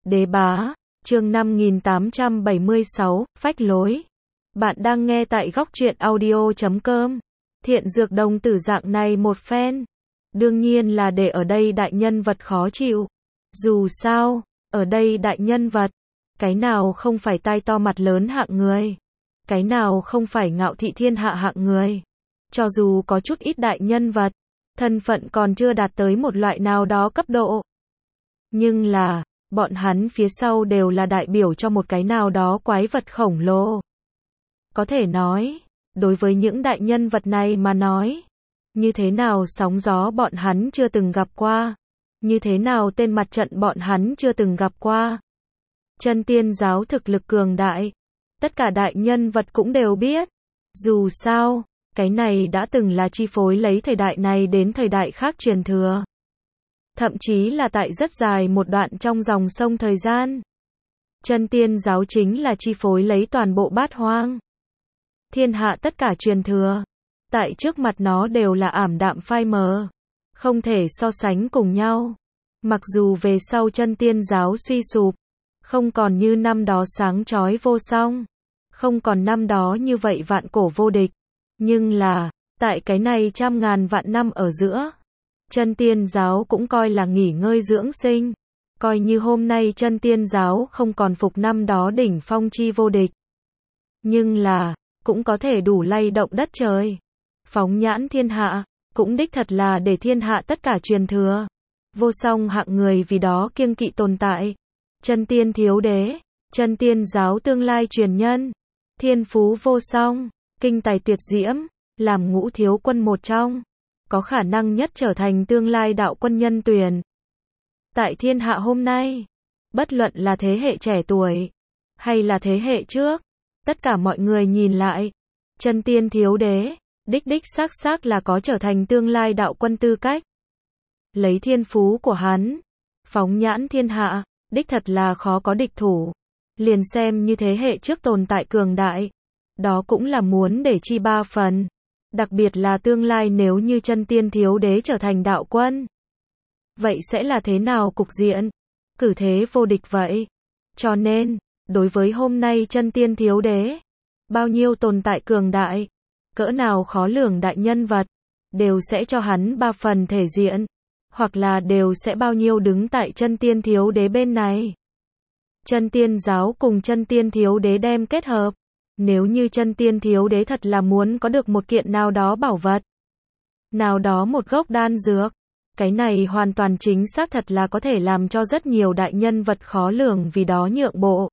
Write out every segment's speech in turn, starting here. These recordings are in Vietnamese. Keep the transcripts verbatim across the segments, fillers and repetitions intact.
Đế bá, chương năm nghìn tám trăm bảy mươi sáu, phách lối. Bạn đang nghe tại góc truyện audio chấm com. Thiện dược đồng tử dạng này một phen. Đương nhiên là để ở đây đại nhân vật khó chịu. Dù sao, ở đây đại nhân vật, cái nào không phải tai to mặt lớn hạng người. Cái nào không phải ngạo thị thiên hạ hạng người. Cho dù có chút ít đại nhân vật, thân phận còn chưa đạt tới một loại nào đó cấp độ. Nhưng là, bọn hắn phía sau đều là đại biểu cho một cái nào đó quái vật khổng lồ. Có thể nói, đối với những đại nhân vật này mà nói, như thế nào sóng gió bọn hắn chưa từng gặp qua, như thế nào tên mặt trận bọn hắn chưa từng gặp qua. Chân tiên giáo thực lực cường đại, tất cả đại nhân vật cũng đều biết. Dù sao, cái này đã từng là chi phối lấy thời đại này đến thời đại khác truyền thừa. Thậm chí là tại rất dài một đoạn trong dòng sông thời gian. Chân tiên giáo chính là chi phối lấy toàn bộ bát hoang. Thiên hạ tất cả truyền thừa, tại trước mặt nó đều là ảm đạm phai mờ, không thể so sánh cùng nhau. Mặc dù về sau chân tiên giáo suy sụp, không còn như năm đó sáng chói vô song, không còn năm đó như vậy vạn cổ vô địch, nhưng là, tại cái này trăm ngàn vạn năm ở giữa, chân tiên giáo cũng coi là nghỉ ngơi dưỡng sinh, coi như hôm nay chân tiên giáo không còn phục năm đó đỉnh phong chi vô địch. Nhưng là, cũng có thể đủ lay động đất trời, phóng nhãn thiên hạ, cũng đích thật là để thiên hạ tất cả truyền thừa. Vô song hạng người vì đó kiêng kỵ tồn tại. Chân tiên thiếu đế, chân tiên giáo tương lai truyền nhân, thiên phú vô song, kinh tài tuyệt diễm, làm ngũ thiếu quân một trong, có khả năng nhất trở thành tương lai đạo quân nhân tuyển. Tại thiên hạ hôm nay, bất luận là thế hệ trẻ tuổi, hay là thế hệ trước, tất cả mọi người nhìn lại, chân tiên thiếu đế, đích đích xác xác là có trở thành tương lai đạo quân tư cách. Lấy thiên phú của hắn, phóng nhãn thiên hạ, đích thật là khó có địch thủ. Liền xem như thế hệ trước tồn tại cường đại, đó cũng là muốn để chi ba phần. Đặc biệt là tương lai nếu như chân tiên thiếu đế trở thành đạo quân. Vậy sẽ là thế nào cục diện? Cử thế vô địch vậy. Cho nên, đối với hôm nay chân tiên thiếu đế, bao nhiêu tồn tại cường đại, cỡ nào khó lường đại nhân vật, đều sẽ cho hắn ba phần thể diện, hoặc là đều sẽ bao nhiêu đứng tại chân tiên thiếu đế bên này. Chân tiên giáo cùng chân tiên thiếu đế đem kết hợp. Nếu như chân tiên thiếu đế thật là muốn có được một kiện nào đó bảo vật, nào đó một gốc đan dược, cái này hoàn toàn chính xác thật là có thể làm cho rất nhiều đại nhân vật khó lường vì đó nhượng bộ.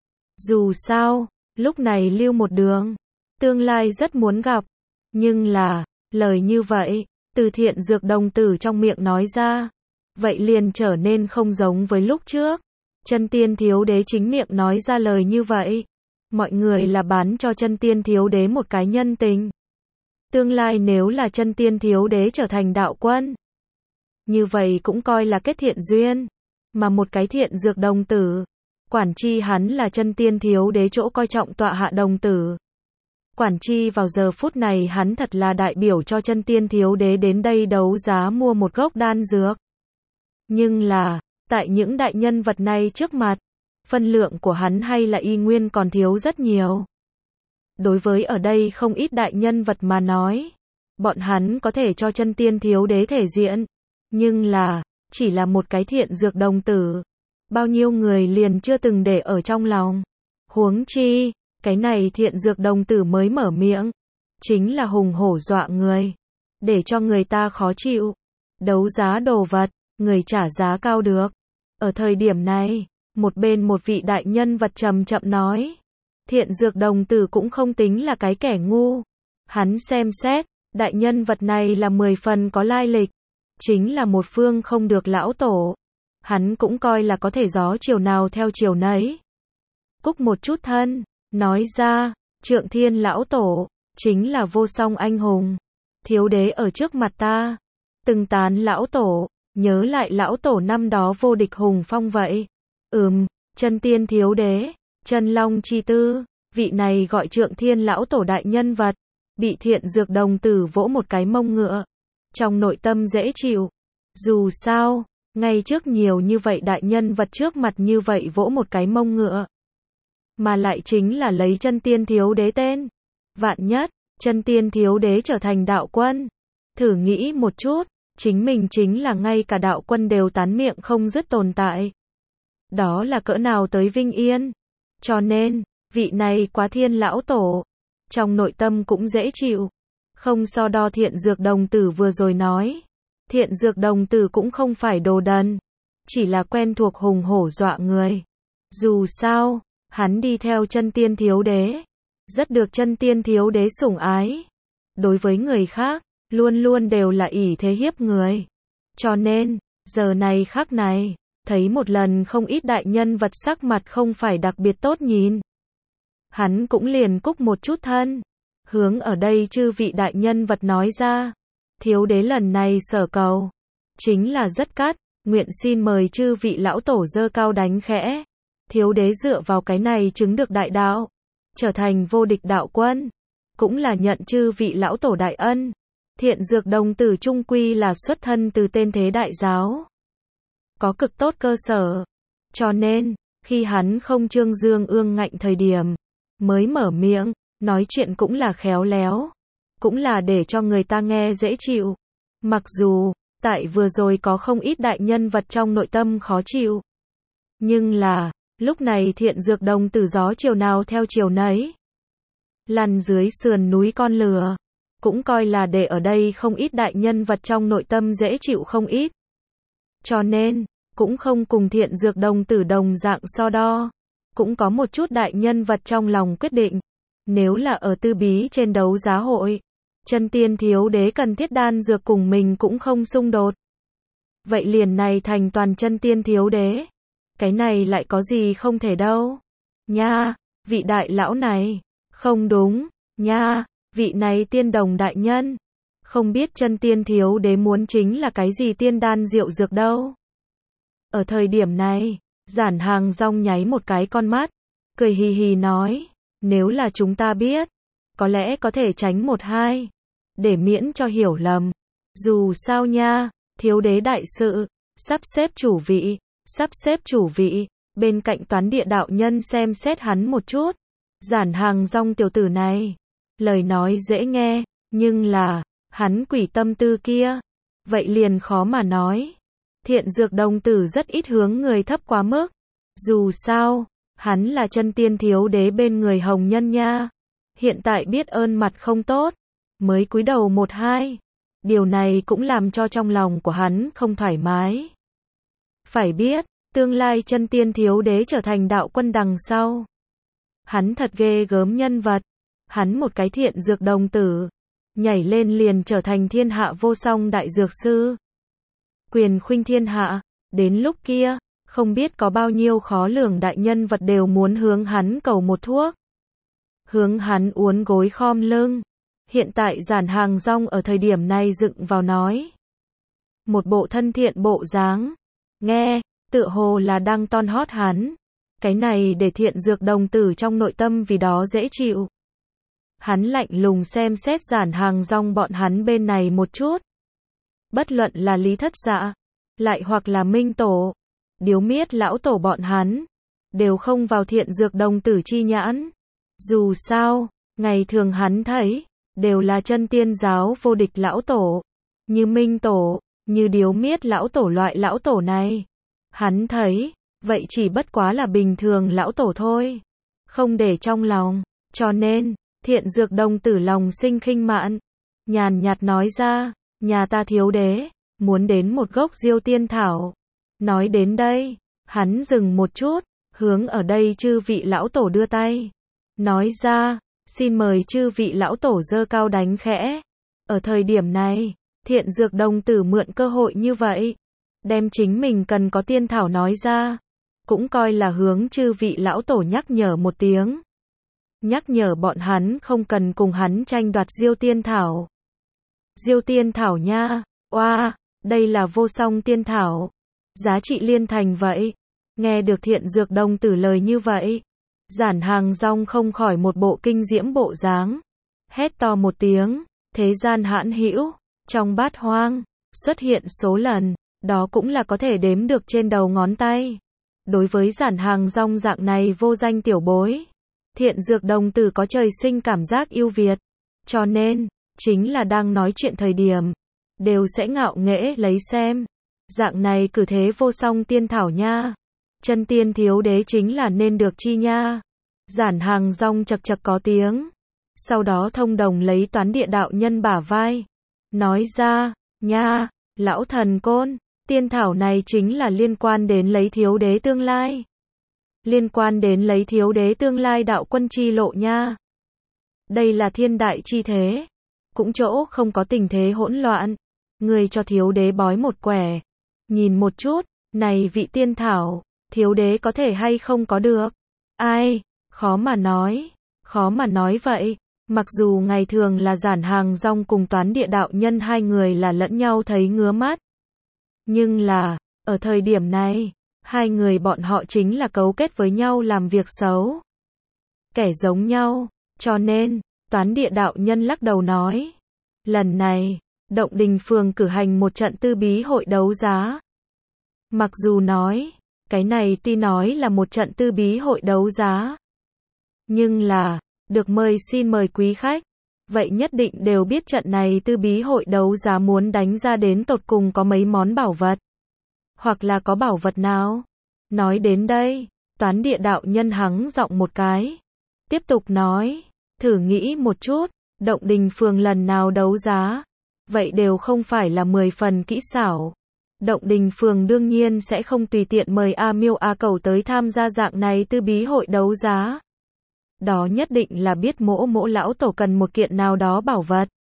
Dù sao, lúc này lưu một đường, tương lai rất muốn gặp, nhưng là, lời như vậy, từ thiện dược đồng tử trong miệng nói ra, vậy liền trở nên không giống với lúc trước. Chân tiên thiếu đế chính miệng nói ra lời như vậy. Mọi người là bán cho chân tiên thiếu đế một cái nhân tình. Tương lai nếu là chân tiên thiếu đế trở thành đạo quân, như vậy cũng coi là kết thiện duyên. Mà một cái thiện dược đồng tử, quản chi hắn là chân tiên thiếu đế chỗ coi trọng tọa hạ đồng tử. Quản chi vào giờ phút này hắn thật là đại biểu cho chân tiên thiếu đế đến đây đấu giá mua một gốc đan dược. Nhưng là, tại những đại nhân vật này trước mặt, phân lượng của hắn hay là y nguyên còn thiếu rất nhiều. Đối với ở đây không ít đại nhân vật mà nói, bọn hắn có thể cho chân tiên thiếu đế thể diện, nhưng là, chỉ là một cái thiện dược đồng tử. Bao nhiêu người liền chưa từng để ở trong lòng. Huống chi, cái này thiện dược đồng tử mới mở miệng, chính là hùng hổ dọa người, để cho người ta khó chịu. Đấu giá đồ vật, người trả giá cao được. Ở thời điểm này, một bên một vị đại nhân vật trầm chậm nói, thiện dược đồng tử cũng không tính là cái kẻ ngu. Hắn xem xét, đại nhân vật này là mười phần có lai lịch, chính là một phương không được lão tổ. Hắn cũng coi là có thể gió chiều nào theo chiều nấy. Cúc một chút thân, nói ra, Trượng Thiên lão tổ, chính là vô song anh hùng. Thiếu đế ở trước mặt ta, từng tán lão tổ, nhớ lại lão tổ năm đó vô địch hùng phong vậy. Ừm, chân tiên thiếu đế, chân long chi tư, vị này gọi Trượng Thiên lão tổ đại nhân vật, bị thiện dược đồng tử vỗ một cái mông ngựa. Trong nội tâm dễ chịu. Dù sao, ngay trước nhiều như vậy đại nhân vật trước mặt như vậy vỗ một cái mông ngựa. Mà lại chính là lấy chân tiên thiếu đế tên. Vạn nhất, chân tiên thiếu đế trở thành đạo quân. Thử nghĩ một chút, chính mình chính là ngay cả đạo quân đều tán miệng không dứt tồn tại. Đó là cỡ nào tới vinh yên. Cho nên, vị này quá thiên lão tổ. Trong nội tâm cũng dễ chịu. Không so đo thiện dược đồng tử vừa rồi nói. Thiện dược đồng tử cũng không phải đồ đần. Chỉ là quen thuộc hùng hổ dọa người. Dù sao, hắn đi theo chân tiên thiếu đế. Rất được chân tiên thiếu đế sủng ái. Đối với người khác, luôn luôn đều là ỷ thế hiếp người. Cho nên, giờ này khắc này, thấy một lần không ít đại nhân vật sắc mặt không phải đặc biệt tốt nhìn. Hắn cũng liền cúc một chút thân. Hướng ở đây chư vị đại nhân vật nói ra. Thiếu đế lần này sở cầu. Chính là rất cắt. Nguyện xin mời chư vị lão tổ dơ cao đánh khẽ. Thiếu đế dựa vào cái này chứng được đại đạo. Trở thành vô địch đạo quân. Cũng là nhận chư vị lão tổ đại ân. Thiện dược đồng tử trung quy là xuất thân từ tên thế đại giáo. Có cực tốt cơ sở. Cho nên, khi hắn không trương dương ương ngạnh thời điểm. Mới mở miệng, nói chuyện cũng là khéo léo. Cũng là để cho người ta nghe dễ chịu. Mặc dù, tại vừa rồi có không ít đại nhân vật trong nội tâm khó chịu. Nhưng là, lúc này thiện dược đồng tử gió chiều nào theo chiều nấy. Lăn dưới sườn núi con lừa. Cũng coi là để ở đây không ít đại nhân vật trong nội tâm dễ chịu không ít. Cho nên, cũng không cùng thiện dược đồng tử đồng dạng so đo. Cũng có một chút đại nhân vật trong lòng quyết định. Nếu là ở tư bí trên đấu giá hội, chân tiên thiếu đế cần thiết đan dược cùng mình cũng không xung đột. Vậy liền này thành toàn chân tiên thiếu đế. Cái này lại có gì không thể đâu. Nha, vị đại lão này. Không đúng, nha, vị này tiên đồng đại nhân. Không biết chân tiên thiếu đế muốn chính là cái gì tiên đan rượu dược đâu. Ở thời điểm này, Giản Hàng Rong nháy một cái con mắt. Cười hì hì nói. Nếu là chúng ta biết, có lẽ có thể tránh một hai. Để miễn cho hiểu lầm. Dù sao nha, thiếu đế đại sự, sắp xếp chủ vị, sắp xếp chủ vị, bên cạnh toán địa đạo nhân xem xét hắn một chút. Giản Hàng Rong tiểu tử này, lời nói dễ nghe, nhưng là, hắn quỷ tâm tư kia, vậy liền khó mà nói. Thiện dược đồng tử rất ít hướng người thấp quá mức. Dù sao, hắn là chân tiên thiếu đế bên người hồng nhân nha. Hiện tại biết ơn mặt không tốt, mới cúi đầu một hai. Điều này cũng làm cho trong lòng của hắn không thoải mái. Phải biết, tương lai chân tiên thiếu đế trở thành đạo quân đằng sau. Hắn thật ghê gớm nhân vật. Hắn một cái thiện dược đồng tử, nhảy lên liền trở thành thiên hạ vô song đại dược sư. Quyền khuynh thiên hạ, đến lúc kia, không biết có bao nhiêu khó lường đại nhân vật đều muốn hướng hắn cầu một thuốc. Hướng hắn uốn gối khom lưng. Hiện tại Giản Hàng Rong ở thời điểm này dựng vào nói. Một bộ thân thiện bộ dáng. Nghe, tựa hồ là đang ton hót hắn. Cái này để thiện dược đồng tử trong nội tâm vì đó dễ chịu. Hắn lạnh lùng xem xét Giản Hàng Rong bọn hắn bên này một chút. Bất luận là Lý Thất Dạ, lại hoặc là Minh Tổ, Điếu Miết lão tổ bọn hắn, đều không vào thiện dược đồng tử chi nhãn. Dù sao, ngày thường hắn thấy, đều là chân tiên giáo vô địch lão tổ, như Minh Tổ, như Điếu Miết lão tổ loại lão tổ này. Hắn thấy, vậy chỉ bất quá là bình thường lão tổ thôi, không để trong lòng, cho nên, thiện dược đồng tử lòng sinh khinh mạn, nhàn nhạt nói ra, nhà ta thiếu đế, muốn đến một gốc diêu tiên thảo. Nói đến đây, hắn dừng một chút, hướng ở đây chư vị lão tổ đưa tay. Nói ra, xin mời chư vị lão tổ giơ cao đánh khẽ. Ở thời điểm này, thiện dược đồng tử mượn cơ hội như vậy, đem chính mình cần có tiên thảo nói ra, cũng coi là hướng chư vị lão tổ nhắc nhở một tiếng. Nhắc nhở bọn hắn không cần cùng hắn tranh đoạt diêu tiên thảo. Diêu tiên thảo nha, oa, đây là vô song tiên thảo. Giá trị liên thành vậy. Nghe được thiện dược đồng tử lời như vậy, Giản Hàng Rong không khỏi một bộ kinh diễm bộ dáng. Hét to một tiếng, thế gian hãn hữu, trong bát hoang, xuất hiện số lần, đó cũng là có thể đếm được trên đầu ngón tay. Đối với Giản Hàng Rong dạng này vô danh tiểu bối, Thiện Dược đồng tử có trời sinh cảm giác ưu việt. Cho nên, chính là đang nói chuyện thời điểm, đều sẽ ngạo nghễ lấy xem. Dạng này cử thế vô song tiên thảo nha. Chân tiên thiếu đế chính là nên được chi nha. Giản Hàng Rong chật chật có tiếng. Sau đó thông đồng lấy Toán Địa đạo nhân bả vai. Nói ra, nha, lão thần côn, tiên thảo này chính là liên quan đến lấy thiếu đế tương lai. Liên quan đến lấy thiếu đế tương lai đạo quân chi lộ nha. Đây là thiên đại chi thế. Cũng chỗ không có tình thế hỗn loạn. Người cho thiếu đế bói một quẻ. Nhìn một chút, này vị tiên thảo, thiếu đế có thể hay không có được. Ai, khó mà nói, khó mà nói vậy. Mặc dù ngày thường là Giản Hàng Rong cùng Toán Địa đạo nhân hai người là lẫn nhau thấy ngứa mắt. Nhưng là, ở thời điểm này, hai người bọn họ chính là cấu kết với nhau làm việc xấu. Kẻ giống nhau, cho nên, Toán Địa đạo nhân lắc đầu nói. Lần này, Động Đình Phường cử hành một trận tư bí hội đấu giá. Mặc dù nói, cái này tuy nói là một trận tư bí hội đấu giá. Nhưng là, được mời xin mời quý khách, vậy nhất định đều biết trận này tư bí hội đấu giá muốn đánh ra đến tột cùng có mấy món bảo vật. Hoặc là có bảo vật nào. Nói đến đây, Toán Địa đạo nhân hắng giọng một cái. Tiếp tục nói, thử nghĩ một chút, Động Đình Phường lần nào đấu giá, vậy đều không phải là mười phần kỹ xảo. Động Đình Phường đương nhiên sẽ không tùy tiện mời A Miêu A Cẩu tới tham gia dạng này tư bí hội đấu giá. Đó nhất định là biết mỗ mỗ lão tổ cần một kiện nào đó bảo vật.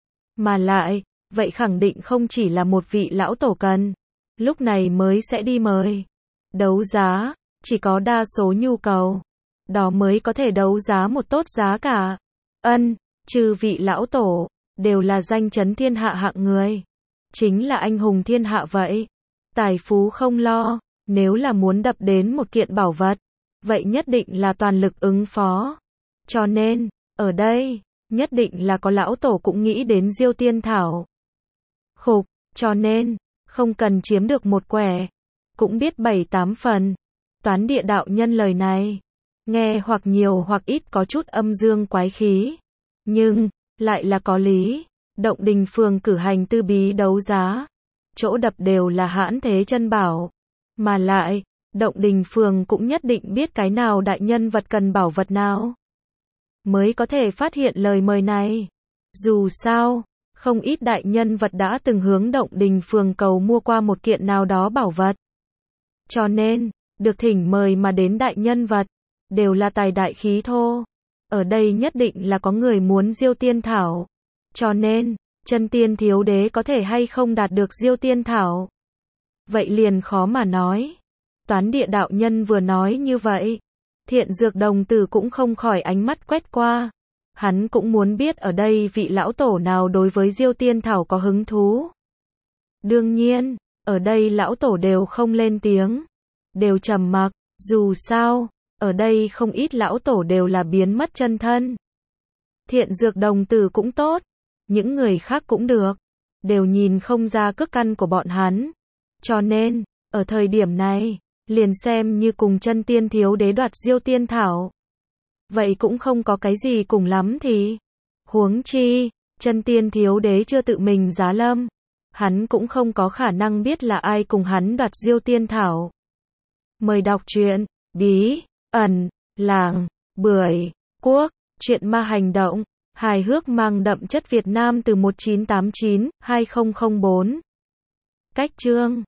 Mà lại, vậy khẳng định không chỉ là một vị lão tổ cần, lúc này mới sẽ đi mời. Đấu giá, chỉ có đa số nhu cầu, đó mới có thể đấu giá một tốt giá cả. Ân, trừ vị lão tổ, đều là danh chấn thiên hạ hạng người. Chính là anh hùng thiên hạ vậy. Tài phú không lo, nếu là muốn đập đến một kiện bảo vật, vậy nhất định là toàn lực ứng phó. Cho nên, ở đây, nhất định là có lão tổ cũng nghĩ đến Diêu Tiên Thảo. Khục, cho nên, không cần chiếm được một quẻ, cũng biết bảy tám phần. Toán Địa đạo nhân lời này, nghe hoặc nhiều hoặc ít có chút âm dương quái khí, nhưng, lại là có lý. Động Đình Phường cử hành tư bí đấu giá, chỗ đập đều là hãn thế chân bảo. Mà lại, Động Đình Phường cũng nhất định biết cái nào đại nhân vật cần bảo vật nào, mới có thể phát hiện lời mời này. Dù sao, không ít đại nhân vật đã từng hướng Động Đình Phường cầu mua qua một kiện nào đó bảo vật. Cho nên, được thỉnh mời mà đến đại nhân vật, đều là tài đại khí thô. Ở đây nhất định là có người muốn Diêu Tiên Thảo. Cho nên, chân tiên thiếu đế có thể hay không đạt được Diêu Tiên Thảo, vậy liền khó mà nói. Toán Địa đạo nhân vừa nói như vậy, Thiện Dược đồng tử cũng không khỏi ánh mắt quét qua. Hắn cũng muốn biết ở đây vị lão tổ nào đối với Diêu Tiên Thảo có hứng thú. Đương nhiên, ở đây lão tổ đều không lên tiếng, đều trầm mặc. Dù sao, ở đây không ít lão tổ đều là biến mất chân thân. Thiện Dược đồng tử cũng tốt, những người khác cũng được, đều nhìn không ra cước căn của bọn hắn. Cho nên, ở thời điểm này, liền xem như cùng chân tiên thiếu đế đoạt Diêu Tiên Thảo, vậy cũng không có cái gì cùng lắm thì. Huống chi, chân tiên thiếu đế chưa tự mình giá lâm, hắn cũng không có khả năng biết là ai cùng hắn đoạt Diêu Tiên Thảo. Mời đọc truyện Bí ẩn làng Bưởi Quốc, truyện ma hành động, hài hước mang đậm chất Việt Nam từ một chín tám chín đến hai không không bốn. Cách chương